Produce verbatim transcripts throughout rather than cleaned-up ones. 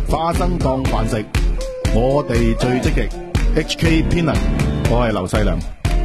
花生當飯食，我哋最積極。H K Pinner， 我係劉細良。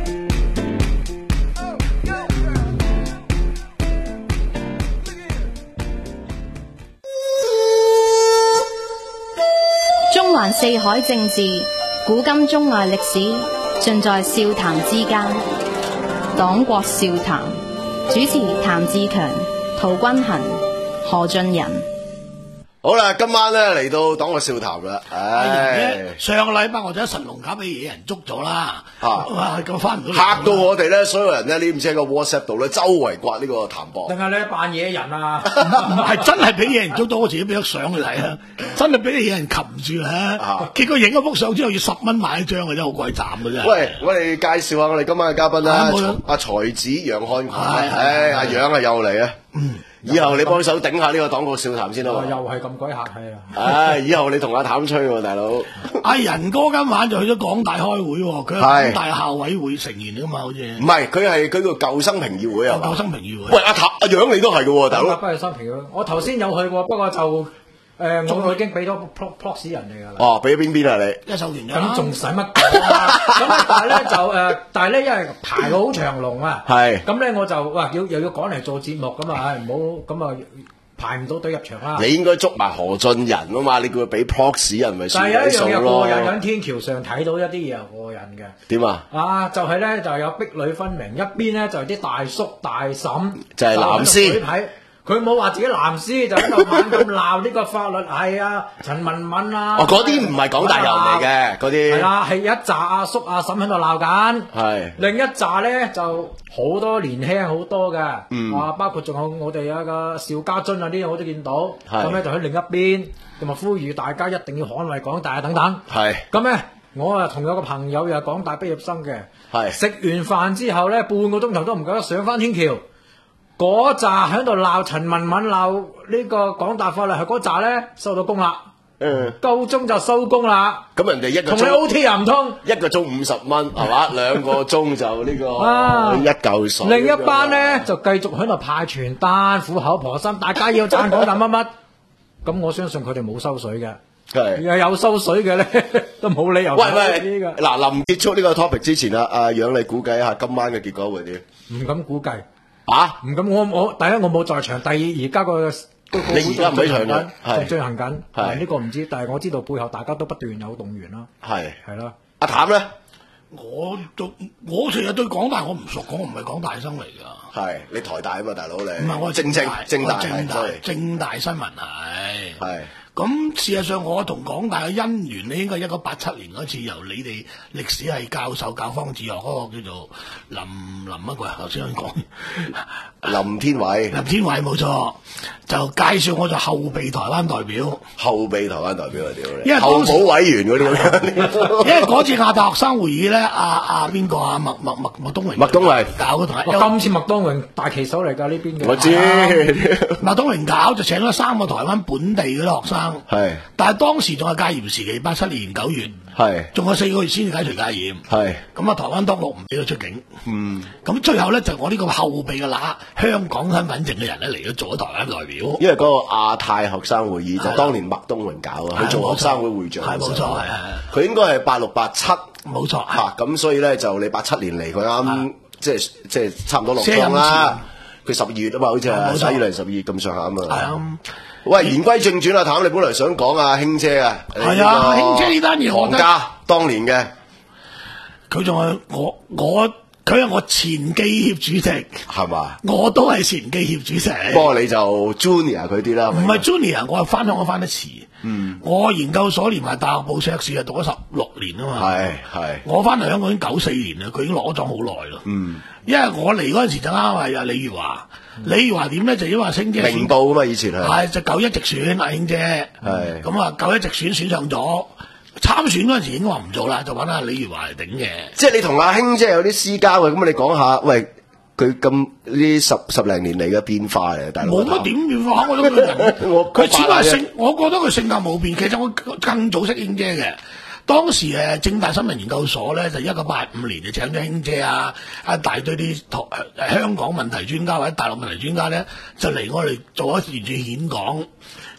中環四海政治，古今中外歷史，盡在笑談之間。黨國笑談，主持譚志強、陶君衡、何俊仁。 好啦，今晚咧嚟到黨國笑談啦。唉， 上個禮拜我就喺神龍架俾野人捉咗啦， 嚇咁翻唔到嚟， 嚇到我哋咧，所有人咧呢唔知喺個 WhatsApp 度咧，周圍刮呢個譚博。 定係你扮野人啊？ 唔係真係俾野人捉到，我自己俾咗相佢睇啊！真係俾野人擒住啊！結果影咗幅相之後要十蚊買一張嘅，真係好鬼慘嘅啫。 喂，我哋介紹下我哋今晚嘅嘉賓啦，阿才子楊漢群，唉，阿楊啊又嚟啊！嗯。以後你幫手頂下呢個黨國笑談先啦。 又係咁鬼客氣啊！ 唉，以後你同阿譚吹喎，大佬。 阿仁哥今晚就去咗港大開會，佢係港大校委會成員㗎嘛，好似。唔係，佢係佢個舊生評議會啊。 舊生評議會。 喂，阿譚阿楊你都係嘅喎，大佬。 不係新評議會，我頭先有去過，不過就。誒，我我已經俾咗 proxy 人哋㗎啦。 哦，俾咗邊邊啊你？ 一手團長。 咁仲使乜講啊？咁但係咧就誒，但係咧因為排到好長龍啊。係。咁咧我就哇要又要趕嚟做節目咁啊，唉唔好咁啊排唔到隊入場啦。 你應該捉埋何俊仁啊嘛，你叫佢俾 proxy 人咪算計數咯。 但係有一樣嘢過癮，喺天橋上睇到一啲嘢係過癮嘅。點啊？啊，就係咧就有壁壘分明，一邊咧就係啲大叔大嬸， 就係藍絲。 佢冇話自己藍絲，就喺度猛咁鬧呢個法律係啊，陳文敏啊。 哦，嗰啲唔係港大人嚟嘅，嗰啲。係啦， 係一紮阿叔阿嬸喺度鬧緊。係。另一紮咧就好多年輕好多嘅，嗯，啊，包括仲有我哋啊個邵家臻啊啲我都見到。係。咁咧就喺另一邊，咁啊呼籲大家一定要捍衛港大啊等等。係。咁咧，我啊同有個朋友又係港大畢業生嘅。係。食完飯之後咧，半個鐘頭都唔夠得上翻天橋。嗰扎喺度鬧陳文敏鬧呢個港大法律，係嗰扎咧收到工啦，嗯，夠鐘就收工啦。 咁人哋一個鐘同你 O T 又唔通， 一個鐘五十蚊係嘛，兩個鐘就呢個一嚿水。 另一班咧就繼續喺度派傳單，苦口婆心，大家要讚港大乜乜。咁我相信佢哋冇收水嘅，係又有收水嘅咧，都冇理由。 喂喂，嗱，臨結束呢個 topic 之前啊，阿楊你估計一下今晚嘅結果會點？ 唔敢估計。 啊， 唔咁我我第一我冇在場，第二而家個你而家唔喺場嘅， 係進行緊，係呢個唔知，但係我知道背後大家都不斷有動員啦，係係啦。 阿譚咧， 我都我成日對港大我唔熟，我唔係港大生嚟噶， 係你台大啊嘛，大佬你唔係我正正正大正大正大新聞係係。咁事實上，我同港大嘅姻緣咧，應該係一九八七年嗰次由你哋歷史系教授教方志學嗰個叫做林林乜鬼啊？頭先講林天偉， 林天偉冇錯，就介紹我做後備台灣代表， 後備台灣代表啊屌你！ 因為候補委員嗰啲， 因為嗰次亞大學生會議咧，阿阿邊個啊麥麥麥麥東榮， 麥東榮搞嗰台， 今次麥東榮大旗手嚟㗎呢邊嘅， 我知麥東榮搞就請咗三個台灣本地嗰啲學生。係，但係當時仲係戒嚴時期，八七年九月，係，仲有四個月先至解除戒嚴，係，咁啊台灣當局唔俾佢出境，嗯，咁最後咧就我呢個後備嘅拿香港身份證嘅人咧嚟咗做咗台灣代表， 因為嗰個亞太學生會議就當年麥東榮搞啊，佢做學生會會長，係冇錯，係係，佢應該係八六八七，冇錯，嚇，咁所以咧就你八七年嚟，佢啱即係即係差唔多落莊啦，佢十二月啊嘛，好似係十一月零十二月咁上下啊嘛，係啊。喂，言歸正傳啊，譚，你本來想講啊，卿姐啊， 係啊，卿姐呢單嘢， 行家當年嘅， 佢仲係我我佢係我前記協主席，係嘛？我都係前記協主席。 不過你就 junior 佢啲啦， 唔係 junior，我係翻香港翻得遲。嗯，我研究所連埋大學部碩士係讀咗十六年啊嘛。係係，我翻嚟香港已經九四年啦，佢已經攞咗好耐咯。嗯，因為我嚟嗰陣時就啱係啊李如華。李如華點咧？就因為卿姐明報啊嘛，以前係係就九一直選阿卿姐，係咁啊九一直選選上咗，參選嗰陣時已經話唔做啦，就揾阿李如華嚟頂嘅。即係你同阿卿姐有啲私交嘅，咁你講下，喂佢咁呢十十零年嚟嘅變化嚟，大佬冇乜點變化，我覺得佢人，佢只係性，我覺得佢性格冇變。其實我更早識卿姐嘅。當時誒政大新聞研究所咧就一九八五年就請咗卿姐啊，一大堆啲香港問題專家或者大陸問題專家咧就嚟我哋做一段段演講，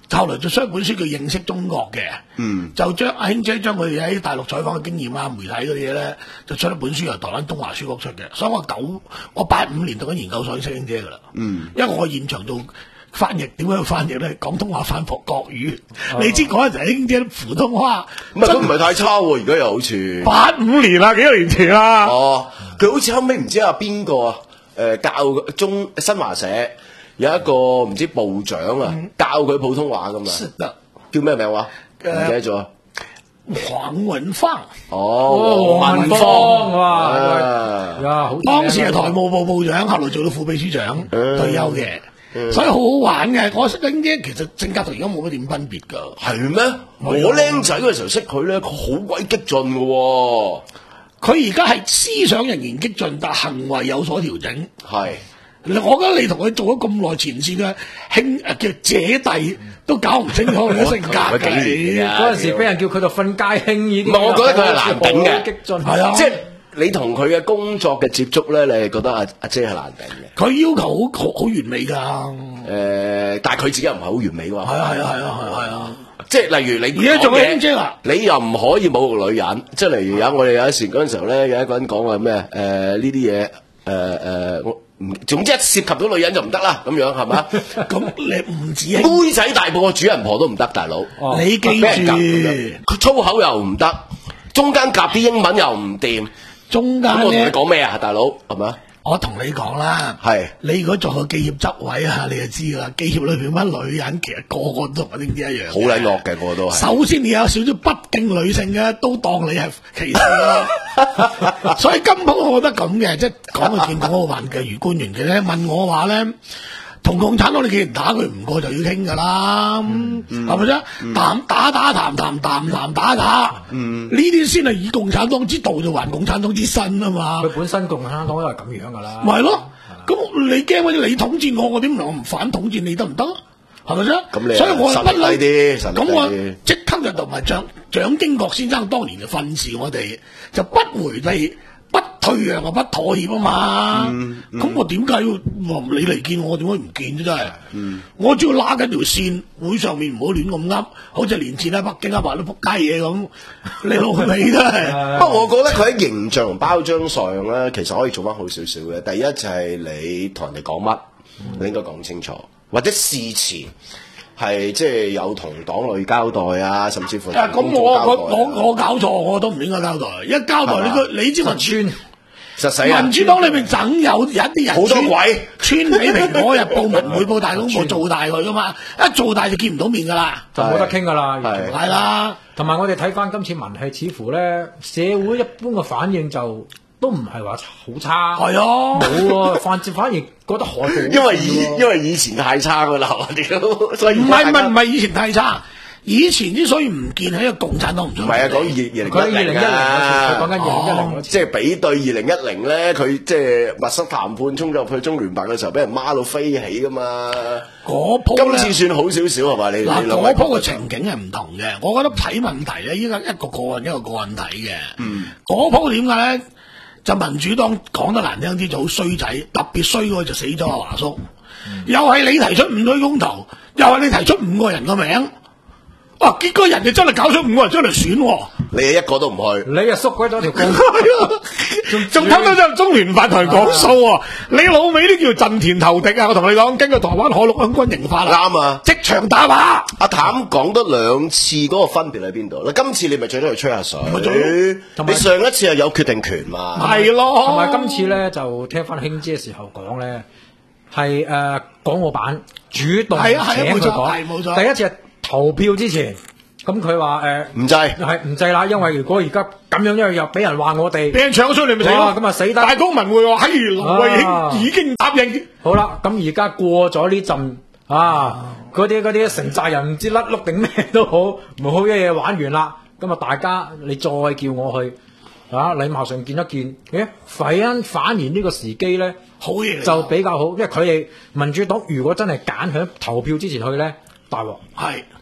後來就出一本書叫《認識中國》嘅，嗯，就將阿興姐將佢哋喺大陸採訪嘅經驗啊、媒體嗰啲嘢咧，就出一本書由台灣東華書局出嘅。所以我九我八五年讀緊研究所識興姐噶啦，嗯，因為我現場做翻譯，點樣去翻譯咧？廣東話翻譯國語，哦、你知嗰陣時興姐普通話， 唔係都唔係太差喎，而家又好似八五年啦，幾多年前啦。 哦，佢好似後尾唔知啊邊個啊？誒、呃、教中新華社有一個唔知部長啊，嗯、教佢普通話噶嘛，叫咩名話？唔記得咗。 黃文芳。 哦，黃文芳哇， 呀，當時係台務部部長，後來做到副秘書長，嗯、退休嘅，嗯、所以好好玩嘅。我識興姐其實性格同而家冇乜點分別噶。係咩？我僆仔嗰時候識佢咧，佢好鬼激進嘅喎。佢而家係思想仍然激進，但行為有所調整。係，我覺得你同佢做咗咁耐前線嘅兄叫姐弟，都搞唔清楚佢嘅性格嘅。 嗰陣時俾人叫佢做瞓街兄已經。 唔係，我覺得佢係難頂嘅。 激進係啊，即係你同佢嘅工作嘅接觸咧，你係覺得阿阿姐係難頂嘅。佢要求好好好完美㗎。 誒，但係佢自己又唔係好完美㗎嘛。係啊係啊係啊係啊。即係例如你而家做興姐啦， 你又唔可以侮辱女人。即係例如有我哋有時嗰陣時候咧，有一個人講話咩誒呢啲嘢誒誒，我唔總之一涉及到女人就唔得啦，咁樣係嘛？ 咁你唔止妹仔大過個主人婆都唔得，大佬。 哦、你記住， 佢粗口又唔得，中間夾啲英文又唔掂， 中間咁我同你講咩啊，大佬係咪啊？ 我同你講啦，係你如果做個記協執委啊，你就知噶啦。記協裏邊乜女人其實個個都同阿丁啲一樣， 好撚惡嘅個個都係。 首先你有少少不敬女性嘅，都當你係歧視啦。所以根本我覺得咁嘅，即係講到見講好話嘅，如官員嘅咧問我話咧，同共產黨你既然打佢唔過就要傾噶啦，係咪先？談打打談談談談打打，呢啲先係以共產黨之道就還共產黨之身啊嘛。 佢本身共產黨都係咁樣噶啦。 咪係咯，咁你驚乜？你統戰我，我點能唔反統戰你得唔得？係咪先？ 咁你所以我實力低啲， 咁我即刻就同埋蔣蔣經國先生當年就訓示我哋，就不回避。不退讓啊，不妥協啊嘛，咁、嗯嗯、我點解要話你嚟見我，點解唔見啫？真係，嗯、我只要拉緊條線，會上面唔好亂咁噏，好似年前喺北京噏埋啲仆街嘢咁，你老味真係。 不過我覺得佢喺形象同包裝上咧，其實可以做翻好少少嘅。第一就係你同人哋講乜，嗯、你應該講清楚，或者事前。係即係有同黨內交代啊，甚至乎咁、啊、我我我我搞錯，我都唔應該交代。一交代吧你個你知民主實死啊！ 民主黨裏面總有有一啲人好多鬼穿起蘋果日報、文匯報、大公報做大佢噶嘛，一做大就見唔到面噶啦， 就冇得傾噶啦， 係啦。同埋我哋睇翻今次民氣，似乎咧社會一般嘅反應就。都唔係話好差，係啊，冇啊，反反而覺得好好， 因為以因為以前太差噶啦，屌，所以唔係唔係唔係以前太差，以前之所以唔見係一個共產黨唔唔係啊，講二二零一零啊， 講緊二零一零， 即係比對二零一零咧，佢即係密室談判衝入去中聯辦嘅時候，俾人孖到飛起噶嘛， 嗰鋪今次算好少少係嘛？你嗱嗰鋪嘅情景係唔同嘅，我覺得睇問題咧，依家一個個案一個個案睇嘅，嗯，嗰鋪點解咧？就民主黨講得難聽啲就好衰仔，特別衰嗰個就死咗阿華叔，嗯、又係你提出五女公投，又係你提出五個人個名，哇、啊！結果人哋真係搞出五個人出嚟選、啊， 你一個都唔去， 你又縮鬼咗條公， 仲偷偷將中聯辦台講數啊！你老味呢叫陣田投敵啊！我同你講，根據台灣海陸空軍刑法啦， 啱啊！ 即場打靶。 阿譚講得兩次嗰個分別喺邊度？嗱，今次你咪最多去吹下水，你上一次係有決定權嘛？ 係咯， 同埋今次咧就聽翻興姐嘅時候講咧，係誒港澳辦主動請佢講，冇錯，第一次係投票之前。咁佢話誒唔制， 係唔制啦，因為如果而家咁樣，因為又俾人話我哋俾人搶咗出嚟，咪死咯， 咁啊死得大公民會話，嘿，盧慧卿已經答應。 好啦，咁而家過咗呢陣啊，嗰啲嗰啲城寨人唔知甩碌定咩都好，唔好一嘢玩完啦。咁啊，大家你再叫我去啊，禮貌上見一見，誒，反反而呢個時機咧， 好嘢就比較好，因為佢哋民主黨如果真係揀喺投票之前去咧，大鑊係。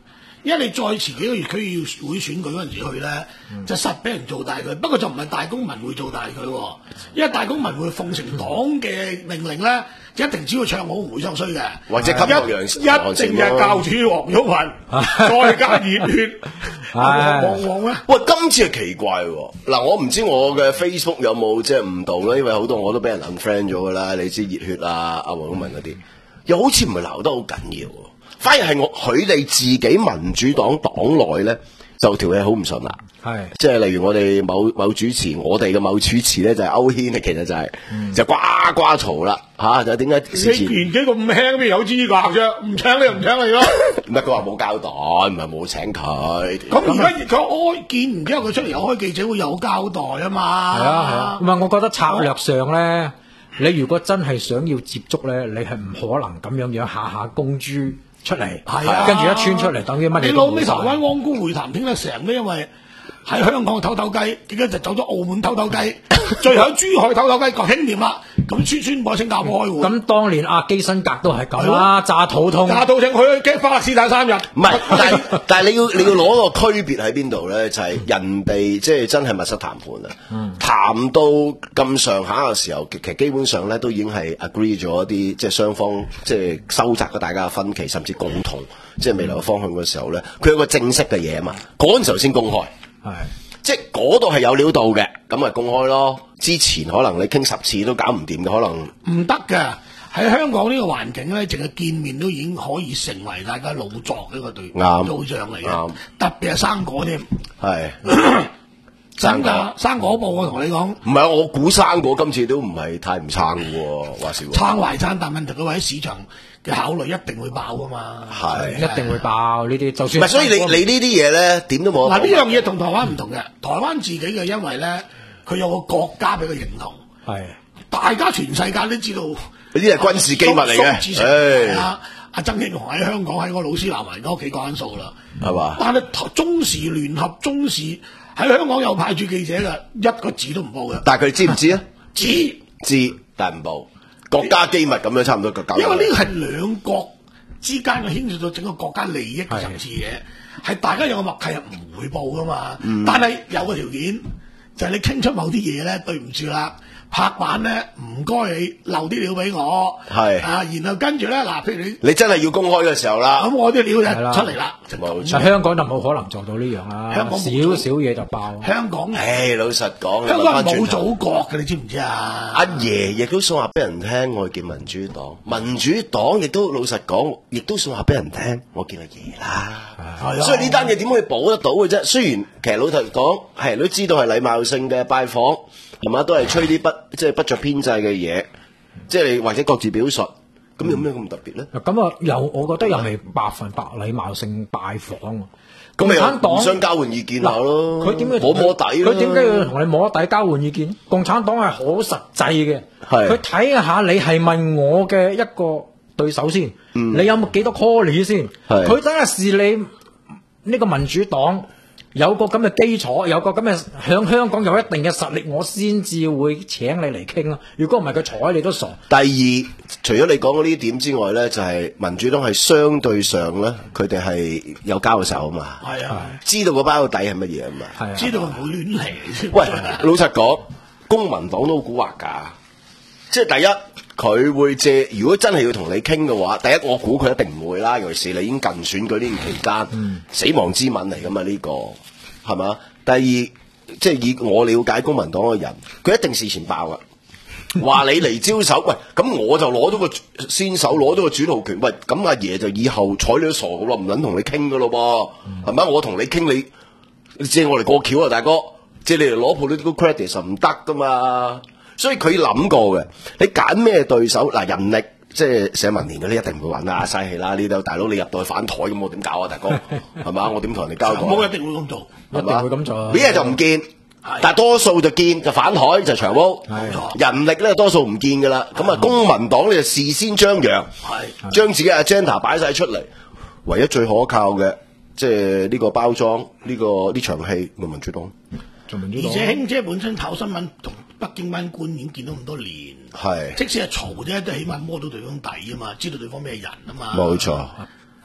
因為你再遲幾個月區議會選舉嗰陣時去咧，嗯、就實俾人做大佢。不過就唔係大公民會做大佢，因為大公民會奉承黨嘅命令咧，一定只要唱好唔會唱衰嘅， 或者給個樣一定係教主黃毓民，再加熱血。旺旺咧， 喂，今次係奇怪喎。嗱，我唔知我嘅 Facebook 有冇即係誤導咧，因為好多我都俾人 unfriend 咗噶啦。你知熱血啊、阿黃毓民嗰啲，又好似唔係鬧得好緊要。反而係我佢哋自己民主黨黨內咧，就條氣好唔順啦。係，即係例如我哋某某主持，我哋嘅某主持咧就係歐軒，其實就係、是嗯、就呱呱嘈啦嚇，就點解？ 你年紀咁輕，邊有資格啫？唔請你又唔請你咯。 唔係佢話冇交代，唔係冇請佢。 咁而家佢開見完之後，佢出嚟又開記者會有交代啊嘛。係啊係啊， 唔係我覺得策略上咧，你如果真係想要接觸咧，你係唔可能咁樣樣下下公諸出嚟，係啊，跟住一穿出嚟，等於乜嘢？ 你老尾台灣汪辜會談傾得成咧，因為喺香港偷偷雞，點解就走咗澳門偷偷雞，最後喺珠海偷偷雞，個興掂啦，咁宣宣布喺新加坡開會。 咁當年阿基辛格都係咁啦，炸肚痛， 炸肚痛去驚巴勒斯坦三日。 唔係，但係但係你要你要攞個區別喺邊度咧？就係、是、人哋即係真係密室談判啊！嗯、談到咁上下嘅時候，其實基本上咧都已經係 agree 咗一啲即係雙方即係收窄咗大家嘅分歧，甚至共同即係未來嘅方向嘅時候咧，佢有個正式嘅嘢啊嘛，嗰陣時候先公開。係，即係嗰度係有料到嘅，咁咪公開咯。之前可能你傾十次都搞唔掂嘅，可能唔得㗎。喺香港呢個環境咧，淨係見面都已經可以成為大家老作嘅一個對對象嚟嘅。特別係生果添，係生果生果報我同你講， 唔係我估生果今次都唔係太唔撐嘅喎，話時話撐壞撐，但問題佢話喺市場嘅考慮一定會爆噶嘛， 係一定會爆呢啲，就算唔係，所以你你呢啲嘢咧點都冇。 嗱呢樣嘢同台灣唔同嘅，台灣自己嘅因為咧佢有個國家俾佢認同，係大家全世界都知道呢啲係軍事機密嚟嘅。 係啊，阿曾慶紅喺香港喺個老師南圍嗰屋企講數啦，係嘛？但係中時聯合中時喺香港有派駐記者嘅，一個字都唔報嘅。 但係佢哋知唔知啊？ 知知，但係唔報。國家機密咁樣差唔多個交， 因為呢個係兩國之間嘅牽涉到整個國家利益嘅層次嘢，係大家有個默契係唔會報噶嘛。嗯、但係有個條件就係、是、你傾出某啲嘢咧，對唔住啦，拍板咧唔該你留啲料俾我，係啊，然後跟住咧嗱，譬如你你真係要公開嘅時候啦， 咁我啲料就出嚟啦。 但香港就冇可能做到呢樣啦，香港少少嘢就爆。 香港， 誒老實講， 香港冇祖國嘅，你知唔知啊？ 阿爺亦都想話俾人聽，我見民主黨，民主黨亦都老實講，亦都想話俾人聽，我見阿爺啦。所以呢單嘢點可以保得到嘅啫？雖然其實老實講，係人都知道係禮貌性嘅拜訪，係嘛，都係吹啲不即係不着編制嘅嘢，即係或者各自表述。咁有咩咁特別咧？ 咁啊，又我覺得又係百分百禮貌性拜訪。 共產黨互相交換意見下咯。佢點解摸摸底？ 佢點解要同你摸底交換意見？共產黨係好實際嘅，佢睇下你係咪我嘅一個對手先，嗯、你有冇幾多 call 先？佢真係視你呢個民主黨有個咁嘅基礎，有個咁嘅響香港有一定嘅實力，我先至會請你嚟傾咯。如果唔係，佢睬你都傻。 第二，除咗你講嘅呢點之外咧，就係、是、民主黨係相對上咧，佢哋係有交手啊嘛。係啊，知道個包底係乜嘢啊嘛。係啊， 知道佢唔會亂嚟。 喂，老實講，公民黨都好蠱惑㗎。即係第一，佢會借，如果真係要同你傾嘅話，第一我估佢一定唔會啦。尤其是你已經近選舉呢段期間，嗯、死亡之吻嚟㗎嘛呢個，係嘛？第二，即係以我了解公民黨嘅人，佢一定事前爆㗎，話你嚟招手，喂，咁我就攞咗個先手，攞咗個主導權，喂，咁阿爺就以後睬你都傻㗎咯，唔撚同你傾㗎咯噃，係咪、嗯？我同你傾你，你借我嚟過橋啊，大哥，借你嚟攞 political credit 就唔得㗎嘛。所以佢諗過嘅，你揀咩對手嗱？人力即係社民連嗰啲一定唔會揾啦，嘥氣啦！呢度大佬你入到去反台咁，我點搞啊，大哥係嘛？我點同人哋交代？ 我一定會咁做， 一定會咁做。 呢嘢就唔見，但係多數就見就反台就長毛。人力咧多數唔見㗎啦。咁啊，公民黨咧就事先張揚，將自己 agenda 擺晒出嚟，唯一最可靠嘅即係呢個包裝呢個呢場戲，咪民主黨。 而且兄姐本身炒新聞同北京班官已經見到咁多年，係即使係嘈啫，都起碼摸到對方底啊嘛，知道對方咩人啊嘛。 冇錯，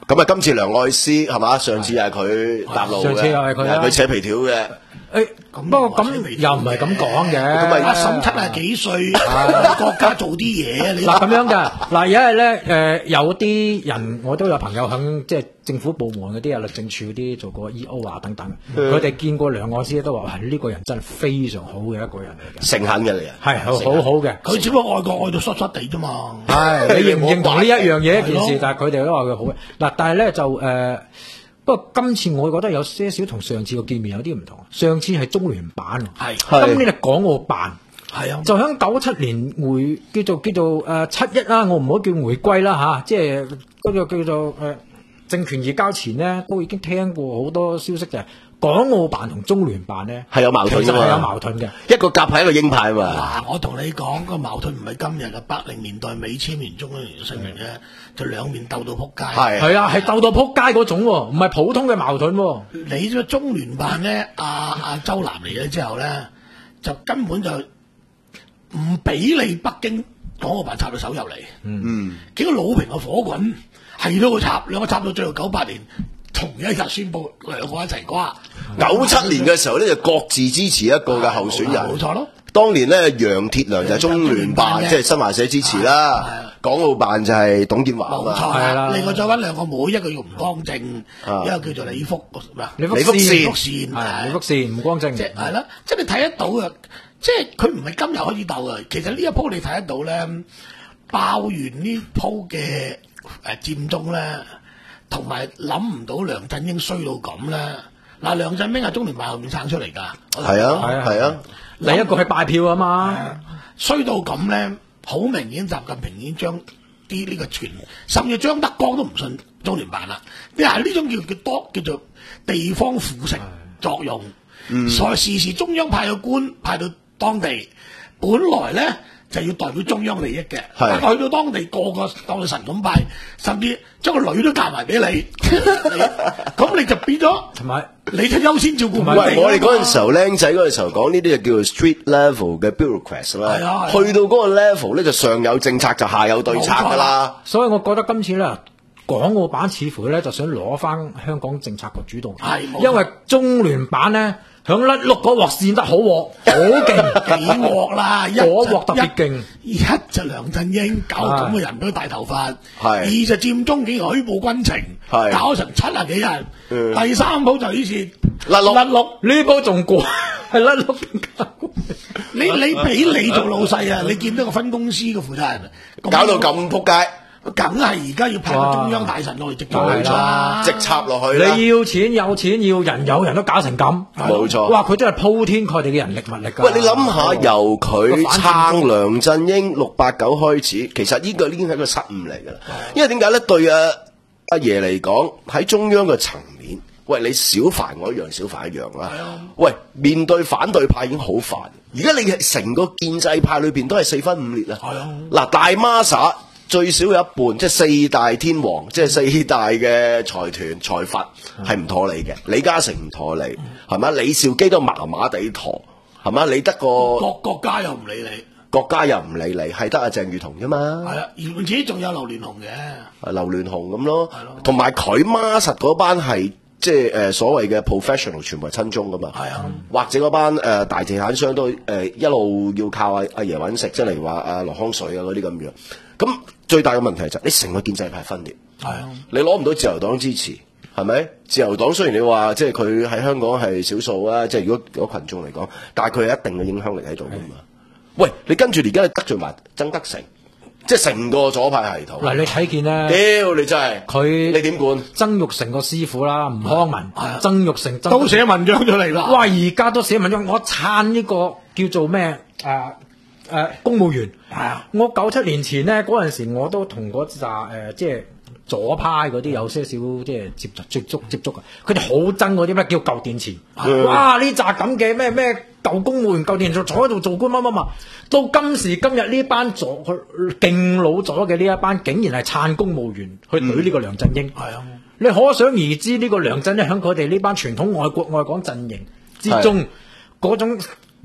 咁啊，今次梁愛詩係嘛？上次又係佢搭路嘅， 上次又係佢啦， 佢扯皮條嘅。 誒，不過咁又唔係咁講嘅。 咁咪阿嬸七啊幾歲，國家做啲嘢，你嗱咁樣嘅。嗱，因為咧誒，有啲人我都有朋友響即係政府部門嗰啲啊，律政處嗰啲做過 E O 啊等等，佢哋見過梁愛詩都話係呢個人真係非常好嘅一個人嚟嘅， 誠懇嘅嚟嘅， 係好好好嘅。 佢只不過愛國愛到濕濕地啫嘛。 係你認唔認同呢一樣嘢一件事？但係佢哋都話佢好嘅。嗱，但係咧就誒。不過今次我覺得有些少同上次個見面有啲唔同，上次係中聯辦，係今年係港澳辦，係啊，就響九七年回叫做叫做誒七一啦，我唔好叫回歸啦吓，即係嗰個叫做誒、呃、政權移交前呢，都已經聽過好多消息就係港澳辦同中聯辦呢係有矛盾㗎嘛，係有矛盾嘅， 一個鴿派一個鷹派嘛。 嗱，我同你講個矛盾唔係今日嘅，八零年代尾簽完中央聯聲明嘅，就兩面鬥到撲街。 係係啊，係鬥到撲街嗰種，唔係普通嘅矛盾。 你個中聯辦咧，阿、啊、阿、啊、周南嚟咗之後咧，就根本就唔俾你北京港澳辦插到手入嚟。嗯，幾個老平嘅火滾，係都個插，兩個插到最後九八年。同一日宣布兩個一齊瓜， 九七年嘅時候咧就各自支持一個嘅候選人， 冇錯咯。 當年咧楊鐵良就係中聯辦，即係新華社支持啦。港澳辦就係董建華啊嘛。 係啦。另外再揾兩個妹，一個叫吳光正，一個叫做李福咩啊？ 李福善， 李福善， 李福善，吳光正。 即係係啦，即係你睇得到嘅，即係佢唔係今日開始鬥嘅。其實呢一鋪你睇得到咧，爆完呢鋪嘅誒佔中咧。同埋諗唔到梁振英衰到咁咧，嗱梁振英係中聯辦後面撐出嚟㗎， 係啊係啊係啊， 第一個係拜票啊嘛， 衰到咁咧，好明顯習近平已經將啲呢個傳，甚至張德江都唔信中聯辦啦，你係呢種叫叫多叫做地方腐蝕作用，嗯、所以時時中央派個官派到當地，本來咧。就要代表中央利益嘅，但係去到當地個個當你神咁拜，甚至將個女都嫁埋俾你，咁你，你就變咗，同埋你就優先照顧埋。 喂，我哋嗰陣時候僆仔嗰陣時候講呢啲就叫做 street level 嘅 bureaucrats 啦， 啊啊、 去到嗰個 level 咧就上有政策就下有對策㗎啦。 所以我覺得今次咧，港澳辦似乎咧就想攞翻香港政策個主動，因為中聯辦咧。響甩碌嗰鑊扇得好鑊，好勁幾鑊啦！一嗰鑊特別勁， 一就梁振英搞咁嘅人都大頭髮， 二就佔中幾個虛報軍情，搞成七啊幾人，嗯、第三鋪就呢次甩碌， 甩碌呢鋪仲過，係甩碌更加過。 你你俾你做老細啊！你見到個分公司嘅負責人， 搞到咁撲街。 梗係而家要派個中央大臣落嚟直做啦， 直插落去啦！ 你要錢有錢要人有人都搞成咁， 冇錯。 哇！佢真係鋪天蓋地嘅人力物力㗎。 喂，你諗下，由佢撐梁振英六八九開始，其實呢個已經係一個失誤嚟㗎啦。因為點解咧？對阿阿爺嚟講，喺中央嘅層面，喂，你小煩我一樣，小煩一樣啦。喂，面對反對派已經好煩，而家你係成個建制派裏邊都係四分五裂啦。係啊，嗱，大孖沙。最少有一半，即係四大天王，即係四大嘅財團財閥係唔妥你嘅。李嘉誠唔妥你，係咪？李兆基都麻麻地陀，係咪？你得個國國家又唔理你， 國家又唔理你，係得阿鄭裕彤啫嘛。 係啊，而自己仲有劉鑾雄嘅， 劉鑾雄咁咯，同埋佢孖實嗰班係即係誒所謂嘅 professional 全部係親中噶嘛。係啊，或者嗰班誒、呃、大地產商都誒、呃、一路要靠阿阿爺揾食，即係例如話阿羅康水啊嗰啲咁樣。咁最大嘅問題就係你成個建制派分裂，係啊，你攞唔到自由黨支持，係咪？自由黨雖然你話即係佢喺香港係少數啊，即係如果如果群眾嚟講，但係佢係一定嘅影響力喺度噶嘛。喂，你跟住而家你得罪埋曾德成，即係成個左派系統。 嗱，你睇見咧， 屌你真係佢，你點管？ 曾鈺成個師傅啦，吳康文，曾鈺成都寫文章咗嚟啦。 哇，而家都寫文章，我撐呢個叫做咩啊？誒、呃，公務員係啊！我九七年前咧嗰陣時，我都同嗰扎誒，即係左派嗰啲有些少即係接觸接觸接觸啊！佢哋好憎嗰啲咩叫舊電池，嗯、哇！呢扎咁嘅咩咩舊公務員、舊電池坐喺度做官乜乜乜，到今時今日呢班左勁老咗嘅呢一班，竟然係撐公務員去懟呢個梁振英。係啊、嗯！你可想而知呢個梁振英喺佢哋呢班傳統愛國愛港陣營之中嗰種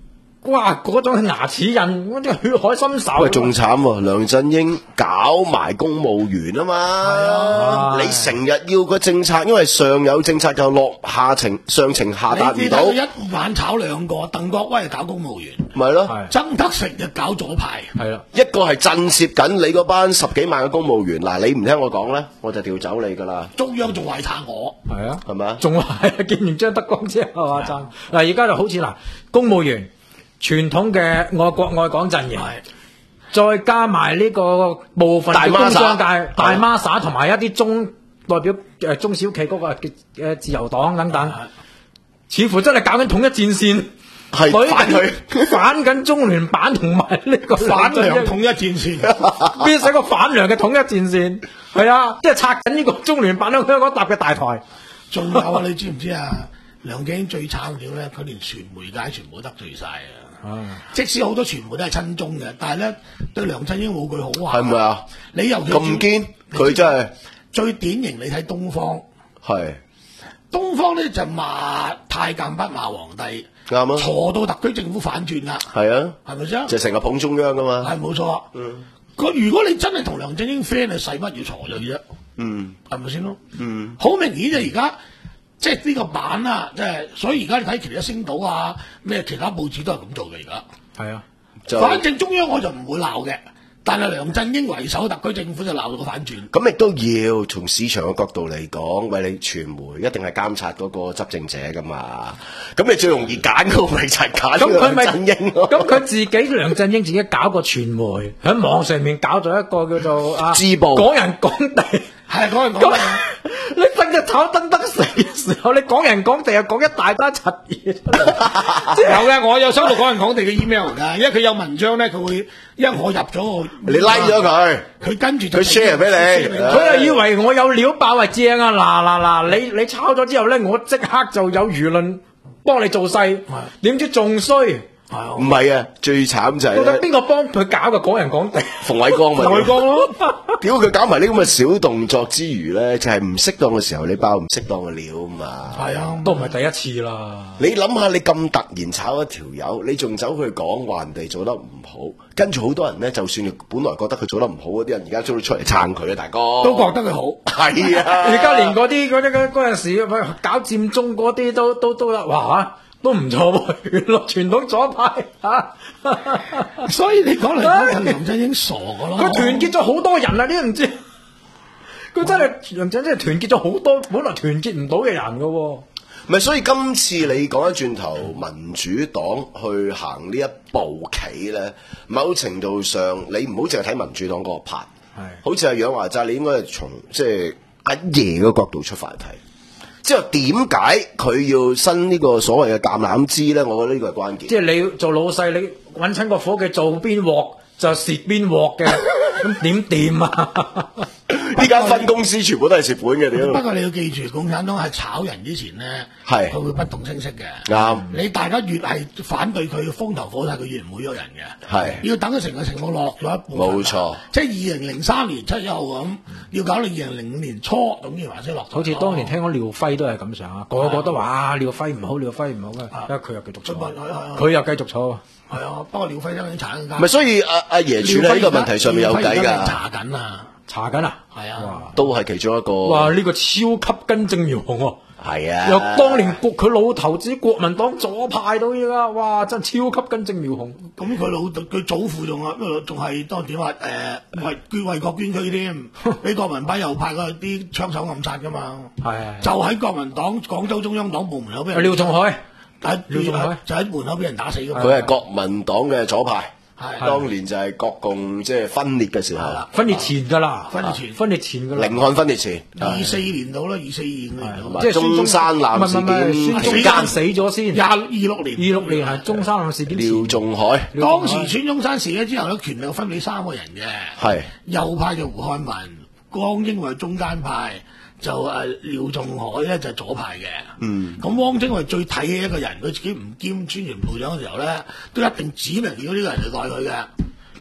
哇！嗰種牙齒印，嗰啲血海深仇。 喂，仲慘喎！梁振英搞埋公務員啊嘛，啊你成日要個政策，因為上有政策就落下情，上情下達唔到。 一晚炒兩個，鄧國威搞公務員， 咪咯， 曾德成就搞左派， 係啦， 一個係震懾緊你嗰班十幾萬嘅公務員，嗱你唔聽我講咧，我就調走你噶啦。 中央仲懷撐我， 係啊， 係咪啊？ 仲係見完張德江之後話撐。嗱而家就好似嗱，公務員。傳統嘅愛國愛港陣營，再加埋呢個部分嘅工商界大孖沙同埋一啲中代表誒中小企嗰個嘅自由黨等等，似乎真係搞緊統一戰線， 係反佢反緊中聯辦同埋呢個反梁統一戰線， 變成一個反梁嘅統一戰線，係啊，即係拆緊呢個中聯辦喺香港搭嘅大台。 仲有啊，你知唔知啊？梁振英最慘嘅咧，佢連傳媒界全部得罪晒啊！即使好多傳媒都係親中嘅，但係咧對梁振英冇句好話。係咪啊？你尤其咁堅，佢真係最典型。你睇東方，係東方咧就罵太監不罵皇帝，啱啊！錯到特區政府反轉啦，係啊，係咪先？ 就成日捧中央噶嘛， 係冇錯。嗯，佢如果你真係同梁振英 friend，你使乜要鋤佢啫？嗯，係咪先咯？嗯，好明顯就而家。即係呢個版啊，即係所以而家你睇其他星島啊，咩其他報紙都係咁做嘅而家。係啊，反正中央我就唔會鬧嘅，但係梁振英為首特區政府就鬧到個反轉。 咁亦都要從市場嘅角度嚟講，喂你傳媒一定係監察嗰個執政者噶嘛。咁你最容易揀嗰個咪就係揀梁振英咯。 咁佢自己梁振英自己搞個傳媒喺網上面搞咗一個叫做啊， 支報港人港地。 係講人講地， 你真係炒登登死嘅時候，你講人講地又講一大單柒嘢出嚟。 有嘅，我有收到講人講地嘅 email 㗎，因為佢有文章咧，佢會因為我入咗個， 你拉咗佢， 佢跟住就佢 share 俾你， 佢又以為我有料爆係正啊！嗱嗱嗱，你你抄咗之後咧，我即刻就有輿論幫你做勢，點知仲衰。 唔係啊，最慘就係咧， 邊個幫佢搞嘅港人港地？ 馮偉光咪馮偉光咯， 屌佢搞埋呢咁嘅小動作之餘咧，就係唔適當嘅時候你爆唔適當嘅料啊嘛。 係啊，都唔係第一次啦。 你諗下，你咁突然炒一條友，你仲走去講話人哋做得唔好，跟住好多人咧，就算本來覺得佢做得唔好嗰啲人，而家都出嚟撐佢啊，大哥都覺得佢好。 係啊， 而家連嗰啲嗰啲嗰陣時搞佔中嗰啲都都都啦，哇！都唔錯喎，原來傳統左派嚇， 所以你講嚟講去，梁振英傻噶咯。 佢團結咗好多人啊！你都唔知，佢真係梁振英真係團結咗好多本來團結唔到嘅人噶喎。 唔係，所以今次你講翻轉頭，民主黨去行呢一步棋咧，某程度上你唔好淨係睇民主黨嗰個派，係好似阿楊話齋，你應該係從即係阿爺嘅角度出發嚟睇。之後點解佢要伸呢個所謂嘅橄欖枝咧？我覺得呢個係關鍵。 即係你做老細，你揾親個伙計做邊鑊就蝕邊鑊嘅，咁點掂啊？ 呢間分公司全部都係蝕本嘅，屌！ 不過你要記住，共產黨係炒人之前咧， 係佢會不動聲色嘅。 啱。 你大家越係反對佢風頭火勢，佢越唔會喐人嘅。 係。要等佢成個情況落咗一半。 冇錯。即係二零零三年七月一號咁，要搞到二零零五年初咁先話先落。 好似當年聽講廖輝都係咁上啊，個個都話啊廖輝唔好，廖輝唔好嘅，因為佢又繼續錯，佢又繼續錯。 係啊，不過廖輝都已經查緊間。 唔係，所以阿阿爺處理呢個問題上面有計㗎。 查緊啊！ 查緊啊， 係啊， 都係其中一個。 哇！呢、這個超級根正苗紅喎， 係啊， 由當年國佢老頭子國民黨左派到而家，哇！真係超級根正苗紅。 咁佢老佢祖父仲啊，仲係當點話誒為捐為國捐軀添，俾國民黨右派嗰啲槍手暗殺㗎嘛。係就喺國民黨廣州中央黨部門口俾人。 廖仲愷， 喺廖仲愷就喺門口俾人打死㗎嘛。 佢係國民黨嘅左派。係，當年就係國共即係分裂嘅時候啦， 分裂前噶啦， 分裂前， 分裂前噶啦， 寧漢分裂前， 二四年到啦，二四年嘅， 即係中山艦事件， 孫中山死咗先， 廿二六年， 二六年係中山艦事件。 廖仲愷， 當時孫中山死咗之後咧，權力分俾三個人嘅，係右派就胡漢民，江英為中間派。就誒廖仲愷咧就係左派嘅，嗯，咁汪精衛最睇嘅一個人，佢自己唔兼專員部長嘅時候咧，都一定指明如果呢個人嚟代佢嘅。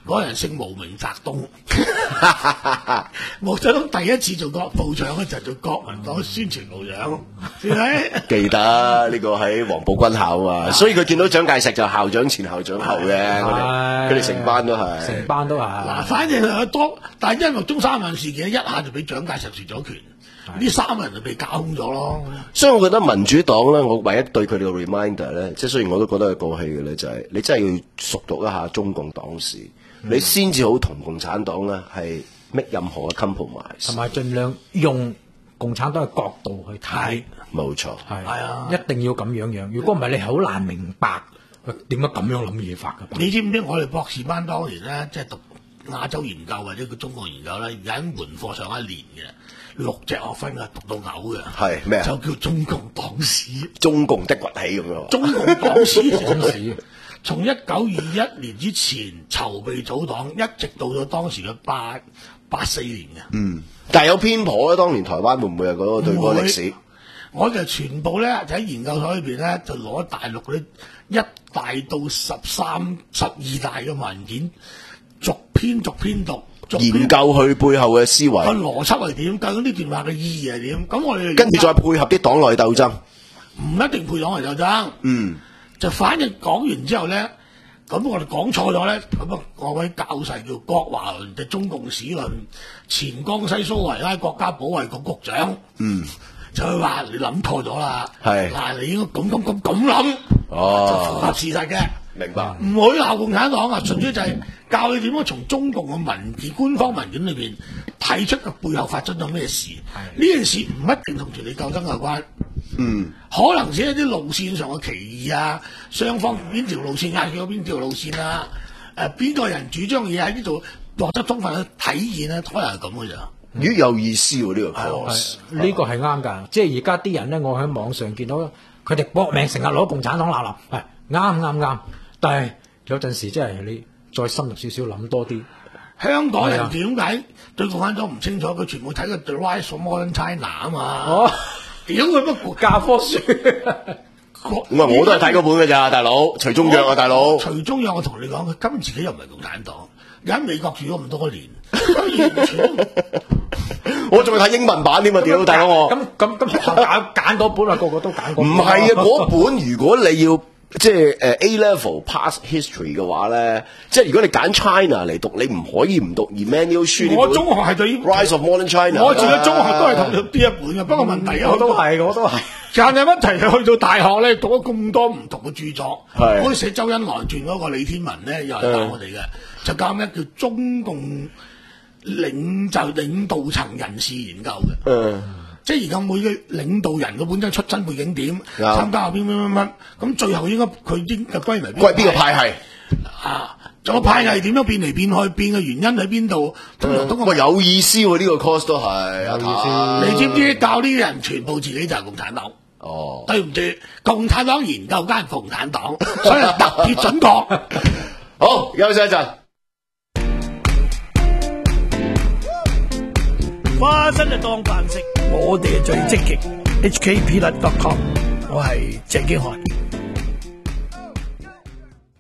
嗰人姓毛名澤東。毛澤東第一次做國部長咧就做國民黨宣傳部長，知咪？ 記得呢個喺黃埔軍校啊，所以佢見到蔣介石就校長前校長後嘅，佢哋佢哋成班都係， 成班都係。 嗱，反正佢多，但係因為中山艦事件一下就俾蔣介石奪咗權。呢三個人就被架空咗咯， 所以我覺得民主黨咧，我唯一對佢哋嘅 reminder 咧，即係雖然我都覺得係過氣嘅咧，就係、是、你真係要熟讀一下中共黨史，嗯、你先至好同共產黨咧係 make 任何嘅 compromise， 同埋盡量用共產黨嘅角度去睇， 冇錯， 係啊，一定要咁樣樣。如果唔係，你好難明白點解咁樣諗嘢法㗎。 你知唔知我哋博士班當年咧，即係讀亞洲研究或者個中國研究咧，而家門課上一年嘅。六隻學分啊，讀到嘔嘅， 係咩啊？ 就叫中共黨史， 中共的崛起咁樣。 中共黨史黨史，從一九二一年之前籌備組黨，一直到咗當時嘅八八四年嘅。 嗯，但係有偏頗咧，當年台灣會唔會係嗰個對嗰個歷史？ 我就全部咧就喺研究所裏邊咧，就攞大陸嗰啲一大到十三、十二大嘅文件，逐篇逐篇讀。 研究佢背後嘅思維， 個邏輯係點？究竟呢段話嘅意義係點？咁我哋跟住再配合啲黨內鬥爭， 唔一定配黨內鬥爭。嗯，就反正講完之後咧，咁我哋講錯咗咧，咁啊，各位教授叫郭華倫嘅《中共史論》，前江西蘇維埃國家保衛局局長，嗯，就係話你諗錯咗啦，係嗱，你應該咁咁咁咁諗，哦，就符合事實嘅。 明白， 唔會鬧共產黨啊！純粹就係教你點樣從中共嘅文件、官方文件裏邊睇出個背後發生咗咩事。呢件事唔一定同全面鬥爭有關，嗯，可能只係一啲路線上嘅歧義啊，雙方邊條路線壓住咗邊條路線啊，誒、呃、邊個人主張嘢喺呢度獲得充分嘅體現啊，可能係咁嘅咋。 咦，有意思喎、啊、呢、呢個 course，呢個係啱㗎。即係而家啲人咧，我喺網上見到佢哋搏命成日攞共產黨鬧鬧，係啱啱啱。但係有陣時真係你再深入少少諗多啲， 香港人點解對共產黨唔清楚？佢全部睇過《The Rise of Modern China》啊嘛。哦，屌佢乜國教科書？ 咁啊，我都係睇嗰本嘅咋，大佬。徐中躍啊，大佬。 徐中躍，我同你講，佢根本自己又唔係共產黨，又喺美國住咗咁多年，完全。 我仲要睇英文版添啊！屌，大佬我。 咁咁咁揀揀嗰本啊，個個都揀嗰本。 唔係啊，嗰本如果你要。即係誒 A level pass history 嘅話咧，即係如果你揀 China 嚟讀，你唔可以唔讀 Emmanuel Xu。 我中學係對 Rise of Modern China。 我住嘅中學都係讀呢一本嘅，不過問題我都係，我都係。 但係問題係去到大學咧，讀咗咁多唔同嘅著作，好似寫周恩來傳嗰個李天文咧，又係教我哋嘅，就教咩叫中共領袖領導層人士研究嘅。嗯。即係而家每個領導人嘅本身出身背景點，參加下邊乜乜乜，咁最後應該佢應該歸為歸邊個派系啊？仲有派系點樣變嚟變去，變嘅原因喺邊度？通常都咁有意思喎，呢個 course 都係有意思。 你知唔知教呢啲人全部自己就係共產黨？哦，對唔住，共產黨研究間共產黨，所以特別準確。 好，休息一陣。 花生就當飯食，我哋係最積極。H K Peanut dot com， 我係鄭經翰。